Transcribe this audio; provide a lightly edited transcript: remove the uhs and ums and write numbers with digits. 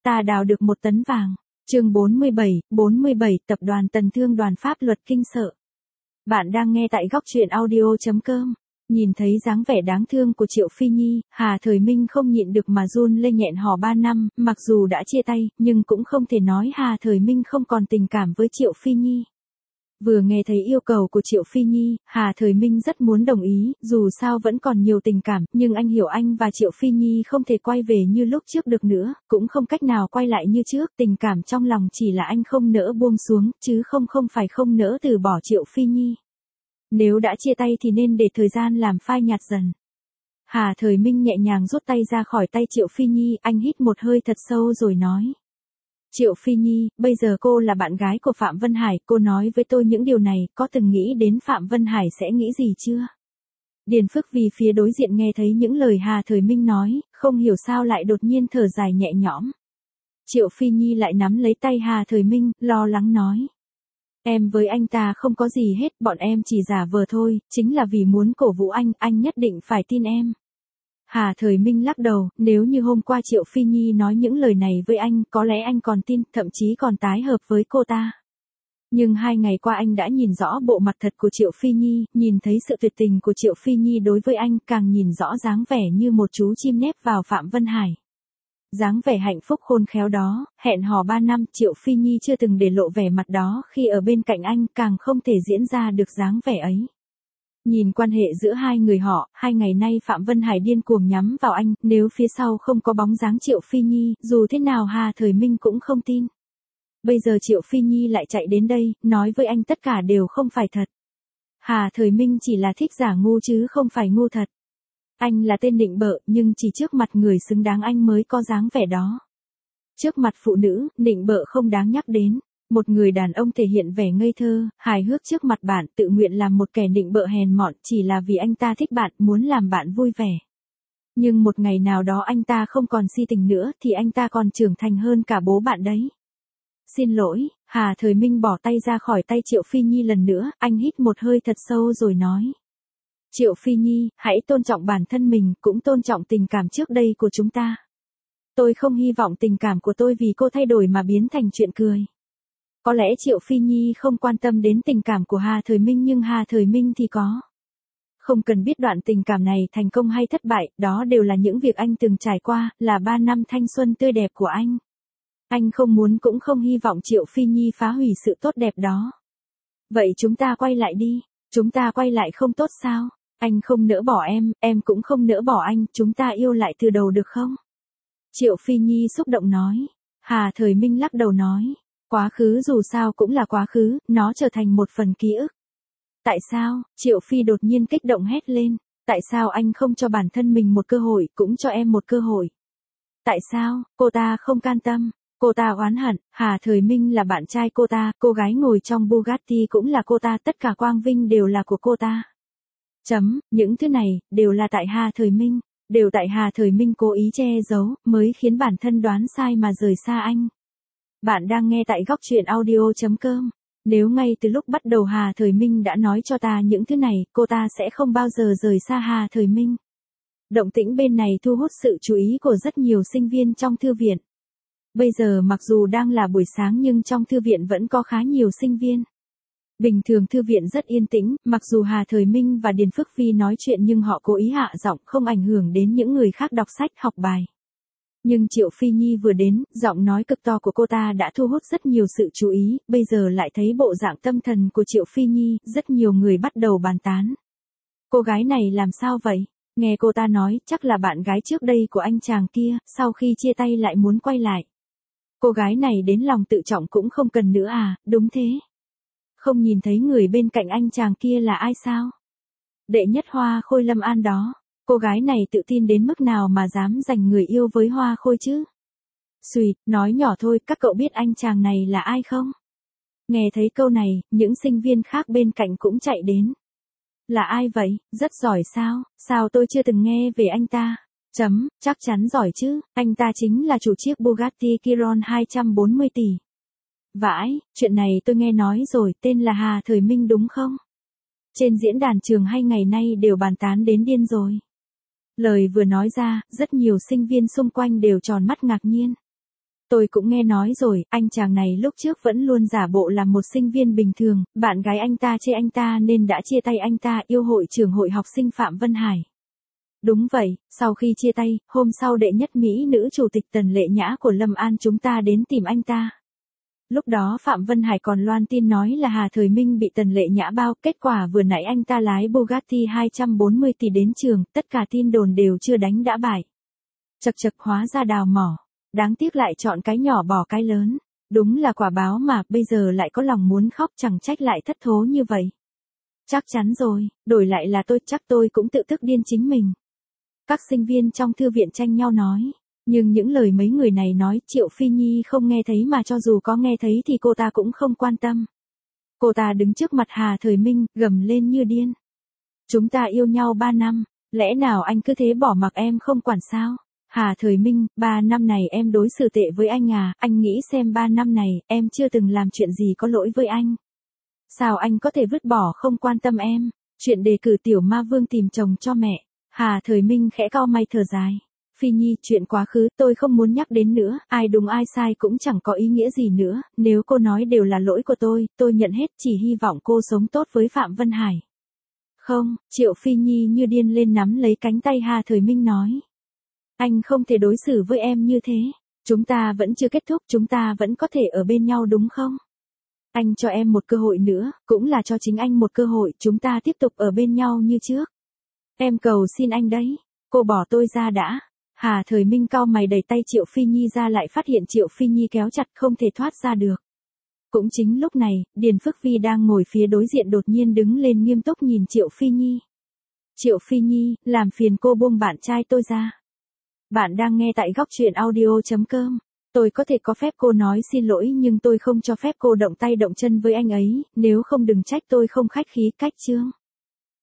ta đào được 1 tấn vàng. Chương 47, tập đoàn Tần Thương đoàn pháp luật kinh sợ. Bạn đang nghe tại góc truyện audio.com. Nhìn thấy dáng vẻ đáng thương của Triệu Phi Nhi, Hà Thời Minh không nhịn được mà run lên nghẹn hò 3 năm, mặc dù đã chia tay, nhưng cũng không thể nói Hà Thời Minh không còn tình cảm với Triệu Phi Nhi. Vừa nghe thấy yêu cầu của Triệu Phi Nhi, Hà Thời Minh rất muốn đồng ý, dù sao vẫn còn nhiều tình cảm, nhưng anh hiểu anh và Triệu Phi Nhi không thể quay về như lúc trước được nữa, cũng không cách nào quay lại như trước, tình cảm trong lòng chỉ là anh không nỡ buông xuống, chứ không phải không nỡ từ bỏ Triệu Phi Nhi. Nếu đã chia tay thì nên để thời gian làm phai nhạt dần. Hà Thời Minh nhẹ nhàng rút tay ra khỏi tay Triệu Phi Nhi, anh hít một hơi thật sâu rồi nói. Triệu Phi Nhi, bây giờ cô là bạn gái của Phạm Vân Hải, cô nói với tôi những điều này, có từng nghĩ đến Phạm Vân Hải sẽ nghĩ gì chưa? Điền Phước Vì phía đối diện nghe thấy những lời Hà Thời Minh nói, không hiểu sao lại đột nhiên thở dài nhẹ nhõm. Triệu Phi Nhi lại nắm lấy tay Hà Thời Minh, lo lắng nói. Em với anh ta không có gì hết, bọn em chỉ giả vờ thôi, chính là vì muốn cổ vũ anh nhất định phải tin em. Hà Thời Minh lắc đầu, nếu như hôm qua Triệu Phi Nhi nói những lời này với anh, có lẽ anh còn tin, thậm chí còn tái hợp với cô ta. Nhưng 2 ngày qua anh đã nhìn rõ bộ mặt thật của Triệu Phi Nhi, nhìn thấy sự tuyệt tình của Triệu Phi Nhi đối với anh, càng nhìn rõ dáng vẻ như một chú chim nép vào Phạm Vân Hải. Dáng vẻ hạnh phúc khôn khéo đó, hẹn hò 3 năm, Triệu Phi Nhi chưa từng để lộ vẻ mặt đó khi ở bên cạnh anh, càng không thể diễn ra được dáng vẻ ấy. Nhìn quan hệ giữa hai người họ, 2 ngày nay Phạm Vân Hải điên cuồng nhắm vào anh, nếu phía sau không có bóng dáng Triệu Phi Nhi, dù thế nào Hà Thời Minh cũng không tin. Bây giờ Triệu Phi Nhi lại chạy đến đây, nói với anh tất cả đều không phải thật. Hà Thời Minh chỉ là thích giả ngu chứ không phải ngu thật. Anh là tên nịnh bợ, nhưng chỉ trước mặt người xứng đáng anh mới có dáng vẻ đó. Trước mặt phụ nữ, nịnh bợ không đáng nhắc đến. Một người đàn ông thể hiện vẻ ngây thơ, hài hước trước mặt bạn, tự nguyện làm một kẻ nịnh bợ hèn mọn, chỉ là vì anh ta thích bạn, muốn làm bạn vui vẻ. Nhưng một ngày nào đó anh ta không còn si tình nữa, thì anh ta còn trưởng thành hơn cả bố bạn đấy. Xin lỗi, Hà Thời Minh bỏ tay ra khỏi tay Triệu Phi Nhi lần nữa, anh hít một hơi thật sâu rồi nói. Triệu Phi Nhi, hãy tôn trọng bản thân mình, cũng tôn trọng tình cảm trước đây của chúng ta. Tôi không hy vọng tình cảm của tôi vì cô thay đổi mà biến thành chuyện cười. Có lẽ Triệu Phi Nhi không quan tâm đến tình cảm của Hà Thời Minh nhưng Hà Thời Minh thì có. Không cần biết đoạn tình cảm này thành công hay thất bại, đó đều là những việc anh từng trải qua, là 3 năm thanh xuân tươi đẹp của anh. Anh không muốn cũng không hy vọng Triệu Phi Nhi phá hủy sự tốt đẹp đó. Vậy chúng ta quay lại đi, chúng ta quay lại không tốt sao? Anh không nỡ bỏ em cũng không nỡ bỏ anh, chúng ta yêu lại từ đầu được không? Triệu Phi Nhi xúc động nói. Hà Thời Minh lắc đầu nói. Quá khứ dù sao cũng là quá khứ, nó trở thành một phần ký ức. Tại sao? Triệu Phi đột nhiên kích động hét lên. Tại sao anh không cho bản thân mình một cơ hội, cũng cho em một cơ hội? Tại sao? Cô ta không can tâm. Cô ta oán hận, Hà Thời Minh là bạn trai cô ta, cô gái ngồi trong Bugatti cũng là cô ta, tất cả quang vinh đều là của cô ta. Những thứ này, đều là tại Hà Thời Minh, đều tại Hà Thời Minh cố ý che giấu, mới khiến bản thân đoán sai mà rời xa anh. Bạn đang nghe tại góc truyện audio.com. Nếu ngay từ lúc bắt đầu Hà Thời Minh đã nói cho ta những thứ này, cô ta sẽ không bao giờ rời xa Hà Thời Minh. Động tĩnh bên này thu hút sự chú ý của rất nhiều sinh viên trong thư viện. Bây giờ mặc dù đang là buổi sáng nhưng trong thư viện vẫn có khá nhiều sinh viên. Bình thường thư viện rất yên tĩnh, mặc dù Hà Thời Minh và Điền Phước Vi nói chuyện nhưng họ cố ý hạ giọng không ảnh hưởng đến những người khác đọc sách học bài. Nhưng Triệu Phi Nhi vừa đến, giọng nói cực to của cô ta đã thu hút rất nhiều sự chú ý, bây giờ lại thấy bộ dạng tâm thần của Triệu Phi Nhi, rất nhiều người bắt đầu bàn tán. Cô gái này làm sao vậy? Nghe cô ta nói, chắc là bạn gái trước đây của anh chàng kia, sau khi chia tay lại muốn quay lại. Cô gái này đến lòng tự trọng cũng không cần nữa à, đúng thế. Không nhìn thấy người bên cạnh anh chàng kia là ai sao? Đệ nhất Hoa Khôi Lâm An đó. Cô gái này tự tin đến mức nào mà dám giành người yêu với Hoa Khôi chứ? Xùi, nói nhỏ thôi, các cậu biết anh chàng này là ai không? Nghe thấy câu này, những sinh viên khác bên cạnh cũng chạy đến. Là ai vậy? Rất giỏi sao? Sao tôi chưa từng nghe về anh ta? Chắc chắn giỏi chứ, anh ta chính là chủ chiếc Bugatti Chiron 240 tỷ. Vãi, chuyện này tôi nghe nói rồi, tên là Hà Thời Minh đúng không? Trên diễn đàn trường hay ngày nay đều bàn tán đến điên rồi. Lời vừa nói ra, rất nhiều sinh viên xung quanh đều tròn mắt ngạc nhiên. Tôi cũng nghe nói rồi, anh chàng này lúc trước vẫn luôn giả bộ là một sinh viên bình thường, bạn gái anh ta chê anh ta nên đã chia tay anh ta, yêu hội trưởng hội học sinh Phạm Vân Hải. Đúng vậy, sau khi chia tay, hôm sau đệ nhất mỹ nữ chủ tịch Tần Lệ Nhã của Lâm An chúng ta đến tìm anh ta. Lúc đó Phạm Vân Hải còn loan tin nói là Hà Thời Minh bị Tần Lệ Nhã bao, kết quả vừa nãy anh ta lái Bugatti 240 tỷ đến trường, tất cả tin đồn đều chưa đánh đã bại. Chật chật, hóa ra đào mỏ. Đáng tiếc lại chọn cái nhỏ bỏ cái lớn. Đúng là quả báo mà, bây giờ lại có lòng muốn khóc, chẳng trách lại thất thố như vậy. Chắc chắn rồi, đổi lại là tôi chắc tôi cũng tự tức điên chính mình. Các sinh viên trong thư viện tranh nhau nói. Nhưng những lời mấy người này nói Triệu Phi Nhi không nghe thấy, mà cho dù có nghe thấy thì cô ta cũng không quan tâm. Cô ta đứng trước mặt Hà Thời Minh, gầm lên như điên. Chúng ta yêu nhau 3 năm, lẽ nào anh cứ thế bỏ mặc em không quản sao? Hà Thời Minh, 3 năm này em đối xử tệ với anh à, anh nghĩ xem 3 năm này em chưa từng làm chuyện gì có lỗi với anh. Sao anh có thể vứt bỏ không quan tâm em? Chuyện đề cử tiểu ma vương tìm chồng cho mẹ. Hà Thời Minh khẽ cau mày thở dài. Phi Nhi, chuyện quá khứ tôi không muốn nhắc đến nữa, ai đúng ai sai cũng chẳng có ý nghĩa gì nữa, nếu cô nói đều là lỗi của tôi nhận hết, chỉ hy vọng cô sống tốt với Phạm Vân Hải. Không, Triệu Phi Nhi như điên lên nắm lấy cánh tay Hà Thời Minh nói. Anh không thể đối xử với em như thế, chúng ta vẫn chưa kết thúc, chúng ta vẫn có thể ở bên nhau đúng không? Anh cho em một cơ hội nữa, cũng là cho chính anh một cơ hội, chúng ta tiếp tục ở bên nhau như trước. Em cầu xin anh đấy, cô bỏ tôi ra đã. Hà Thời Minh cau mày đẩy tay Triệu Phi Nhi ra, lại phát hiện Triệu Phi Nhi kéo chặt không thể thoát ra được. Cũng chính lúc này, Điền Phước Vi đang ngồi phía đối diện đột nhiên đứng lên nghiêm túc nhìn Triệu Phi Nhi. Triệu Phi Nhi, làm phiền cô buông bạn trai tôi ra. Bạn đang nghe tại góc truyện audio.com. Tôi có thể có phép cô nói xin lỗi, nhưng tôi không cho phép cô động tay động chân với anh ấy, nếu không đừng trách tôi không khách khí, cách chương.